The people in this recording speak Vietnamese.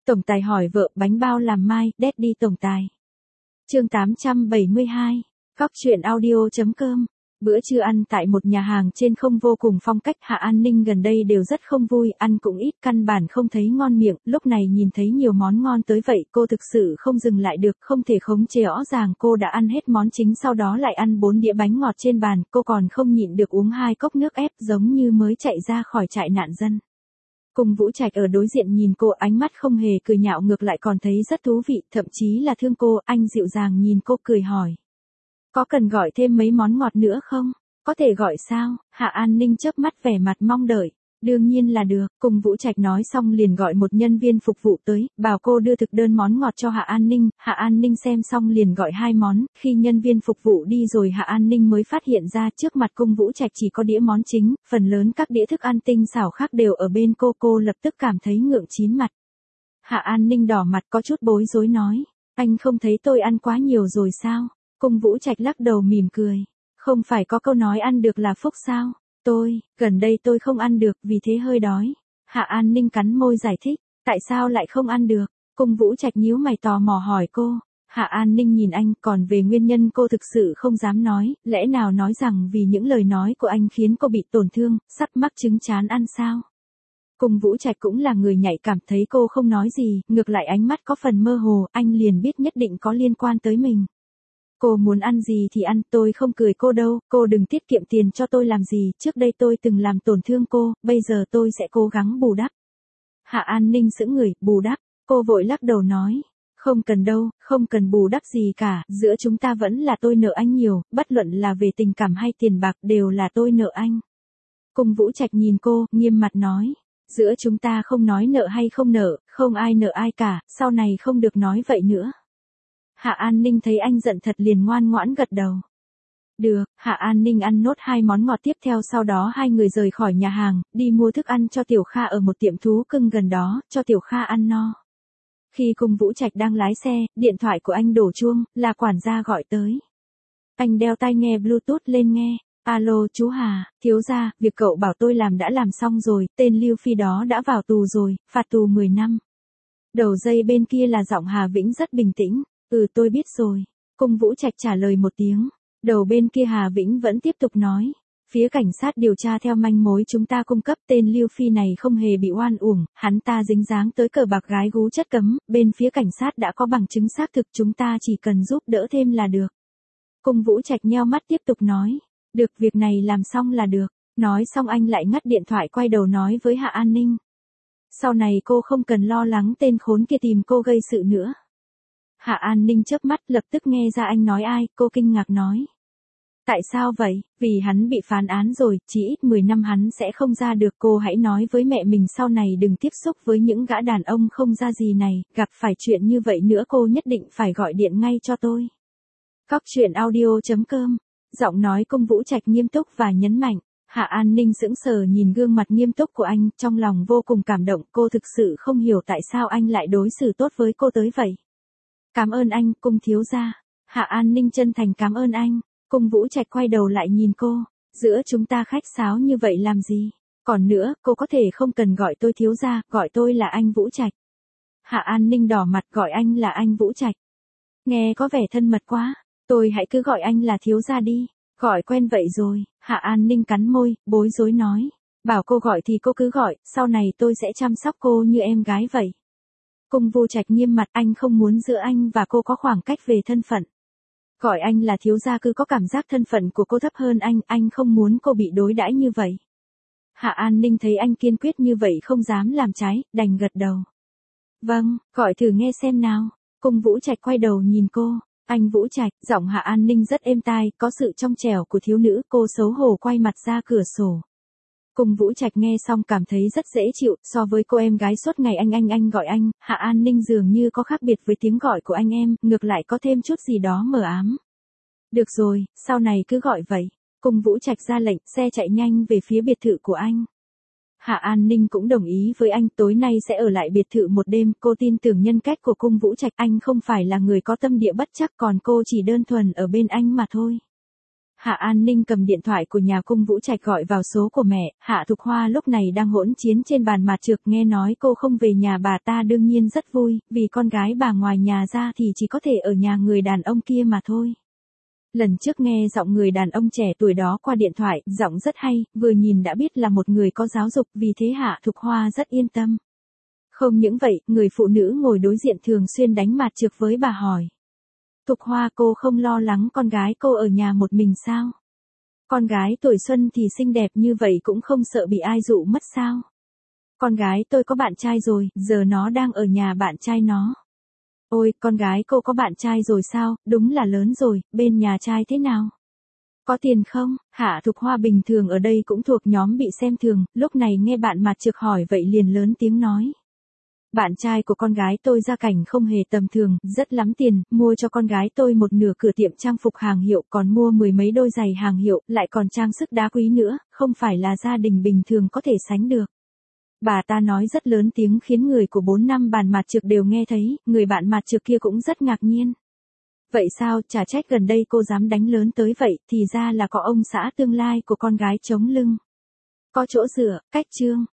Tổng tài hỏi vợ bánh bao làm mai, Daddy tổng tài. Chương 872. Góc truyện audio.com. Bữa trưa ăn tại một nhà hàng trên không vô cùng phong cách. Hạ An Ninh gần đây đều rất không vui, ăn cũng ít, căn bản không thấy ngon miệng. Lúc này nhìn thấy nhiều món ngon tới vậy, cô thực sự không dừng lại được, không thể khống chế. Rõ ràng cô đã ăn hết món chính, sau đó lại ăn 4 đĩa bánh ngọt trên bàn. Cô còn không nhịn được uống 2 cốc nước ép, giống như mới chạy ra khỏi trại nạn dân. Cùng Vũ Trạch ở đối diện nhìn cô, ánh mắt không hề cười nhạo, ngược lại còn thấy rất thú vị, thậm chí là thương cô. Anh dịu dàng nhìn cô cười hỏi: có cần gọi thêm mấy món ngọt nữa không? Có thể gọi sao? Hạ An Ninh chớp mắt vẻ mặt mong đợi. Đương nhiên là được. Cùng Vũ Trạch nói xong liền gọi một nhân viên phục vụ tới, bảo cô đưa thực đơn món ngọt cho Hạ An Ninh. Hạ An Ninh xem xong liền gọi 2 món. Khi nhân viên phục vụ đi rồi, Hạ An Ninh mới phát hiện ra trước mặt Cung Vũ Trạch chỉ có đĩa món chính, phần lớn các đĩa thức ăn tinh xảo khác đều ở bên cô lập tức cảm thấy ngượng chín mặt. Hạ An Ninh đỏ mặt có chút bối rối nói: anh không thấy tôi ăn quá nhiều rồi sao? Cung Vũ Trạch lắc đầu mỉm cười: không phải có câu nói ăn được là phúc sao? Gần đây tôi không ăn được, vì thế hơi đói. Hạ An Ninh cắn môi giải thích: tại sao lại không ăn được? Cung Vũ Trạch nhíu mày tò mò hỏi cô. Hạ An Ninh nhìn anh, còn về nguyên nhân cô thực sự không dám nói, lẽ nào nói rằng vì những lời nói của anh khiến cô bị tổn thương, sắp mắc chứng chán ăn sao? Cung Vũ Trạch cũng là người nhạy cảm, thấy cô không nói gì, ngược lại ánh mắt có phần mơ hồ, anh liền biết nhất định có liên quan tới mình. Cô muốn ăn gì thì ăn, tôi không cười cô đâu, cô đừng tiết kiệm tiền cho tôi làm gì, trước đây tôi từng làm tổn thương cô, bây giờ tôi sẽ cố gắng bù đắp. Hạ An Ninh sững người: bù đắp? Cô vội lắc đầu nói: không cần đâu, không cần bù đắp gì cả, giữa chúng ta vẫn là tôi nợ anh nhiều, bất luận là về tình cảm hay tiền bạc đều là tôi nợ anh. Cung Vũ Trạch nhìn cô, nghiêm mặt nói: giữa chúng ta không nói nợ hay không nợ, không ai nợ ai cả, sau này không được nói vậy nữa. Hạ An Ninh thấy anh giận thật liền ngoan ngoãn gật đầu. Được. Hạ An Ninh ăn nốt 2 món ngọt tiếp theo, sau đó hai người rời khỏi nhà hàng, đi mua thức ăn cho Tiểu Kha ở một tiệm thú cưng gần đó, cho Tiểu Kha ăn no. Khi Cung Vũ Trạch đang lái xe, điện thoại của anh đổ chuông, là quản gia gọi tới. Anh đeo tai nghe Bluetooth lên nghe. Alo chú Hà, thiếu gia, việc cậu bảo tôi làm đã làm xong rồi, tên Lưu Phi đó đã vào tù rồi, phạt tù 10 năm. Đầu dây bên kia là giọng Hà Vĩnh rất bình tĩnh. Tôi biết rồi. Cung Vũ Trạch trả lời một tiếng. Đầu bên kia Hà Vĩnh vẫn tiếp tục nói: phía cảnh sát điều tra theo manh mối chúng ta cung cấp, tên Lưu Phi này không hề bị oan uổng, hắn ta dính dáng tới cờ bạc gái gú chất cấm, bên phía cảnh sát đã có bằng chứng xác thực, chúng ta chỉ cần giúp đỡ thêm là được. Cung Vũ Trạch nheo mắt tiếp tục nói: được, việc này làm xong là được. Nói xong anh lại ngắt điện thoại, quay đầu nói với Hạ An Ninh: sau này cô không cần lo lắng tên khốn kia tìm cô gây sự nữa. Hạ An Ninh chớp mắt, lập tức nghe ra anh nói ai, cô kinh ngạc nói: tại sao vậy? Vì hắn bị phán án rồi, chỉ ít 10 năm hắn sẽ không ra được, cô hãy nói với mẹ mình sau này đừng tiếp xúc với những gã đàn ông không ra gì này, gặp phải chuyện như vậy nữa cô nhất định phải gọi điện ngay cho tôi. Góc truyện audio.com. Giọng nói Cung Vũ Trạch nghiêm túc và nhấn mạnh. Hạ An Ninh sững sờ nhìn gương mặt nghiêm túc của anh, trong lòng vô cùng cảm động, cô thực sự không hiểu tại sao anh lại đối xử tốt với cô tới vậy. Cảm ơn anh, Cung thiếu gia. Hạ An Ninh chân thành cảm ơn anh. Cung Vũ Trạch quay đầu lại nhìn cô: giữa chúng ta khách sáo như vậy làm gì? Còn nữa, cô có thể không cần gọi tôi thiếu gia, gọi tôi là anh Vũ Trạch. Hạ An Ninh đỏ mặt: gọi anh là anh Vũ Trạch. Nghe có vẻ thân mật quá, tôi hãy cứ gọi anh là thiếu gia đi. Gọi quen vậy rồi. Hạ An Ninh cắn môi, bối rối nói: bảo cô gọi thì cô cứ gọi, sau này tôi sẽ chăm sóc cô như em gái vậy. Cung Vũ Trạch nghiêm mặt: anh không muốn giữa anh và cô có khoảng cách về thân phận. Gọi anh là thiếu gia cứ có cảm giác thân phận của cô thấp hơn anh không muốn cô bị đối đãi như vậy. Hạ An Ninh thấy anh kiên quyết như vậy không dám làm trái, đành gật đầu. Vâng, gọi thử nghe xem nào. Cung Vũ Trạch quay đầu nhìn cô. Anh Vũ Trạch, giọng Hạ An Ninh rất êm tai, có sự trong trẻo của thiếu nữ, cô xấu hổ quay mặt ra cửa sổ. Cung Vũ Trạch nghe xong cảm thấy rất dễ chịu, so với cô em gái suốt ngày anh gọi anh, Hạ An Ninh dường như có khác biệt với tiếng gọi của anh em, ngược lại có thêm chút gì đó mờ ám. Được rồi, sau này cứ gọi vậy. Cung Vũ Trạch ra lệnh, xe chạy nhanh về phía biệt thự của anh. Hạ An Ninh cũng đồng ý với anh, tối nay sẽ ở lại biệt thự một đêm, cô tin tưởng nhân cách của Cung Vũ Trạch, anh không phải là người có tâm địa bất trắc, còn cô chỉ đơn thuần ở bên anh mà thôi. Hạ An Ninh cầm điện thoại của nhà cung Vũ Trạch gọi vào số của mẹ, Hạ Thục Hoa lúc này đang hỗn chiến trên bàn mặt trược, nghe nói cô không về nhà bà ta đương nhiên rất vui, vì con gái bà ngoài nhà ra thì chỉ có thể ở nhà người đàn ông kia mà thôi. Lần trước nghe giọng người đàn ông trẻ tuổi đó qua điện thoại, giọng rất hay, vừa nhìn đã biết là một người có giáo dục, vì thế Hạ Thục Hoa rất yên tâm. Không những vậy, người phụ nữ ngồi đối diện thường xuyên đánh mặt trược với bà hỏi. Thục Hoa, cô không lo lắng con gái cô ở nhà một mình sao? Con gái tuổi xuân thì xinh đẹp như vậy cũng không sợ bị ai dụ mất sao? Con gái tôi có bạn trai rồi, giờ nó đang ở nhà bạn trai nó. Ôi, con gái cô có bạn trai rồi sao, đúng là lớn rồi, bên nhà trai thế nào? Có tiền không? Hạ Thục Hoa bình thường ở đây cũng thuộc nhóm bị xem thường, lúc này nghe bạn mặt trực hỏi vậy liền lớn tiếng nói. Bạn trai của con gái tôi gia cảnh không hề tầm thường, rất lắm tiền, mua cho con gái tôi một nửa cửa tiệm trang phục hàng hiệu, còn mua 10 mấy đôi giày hàng hiệu, lại còn trang sức đá quý nữa, không phải là gia đình bình thường có thể sánh được. Bà ta nói rất lớn tiếng khiến người của 4 năm bàn mặt trực đều nghe thấy, người bạn mặt trực kia cũng rất ngạc nhiên. Vậy sao, chả trách gần đây cô dám đánh lớn tới vậy, thì ra là có ông xã tương lai của con gái chống lưng. Có chỗ dựa, cách chương.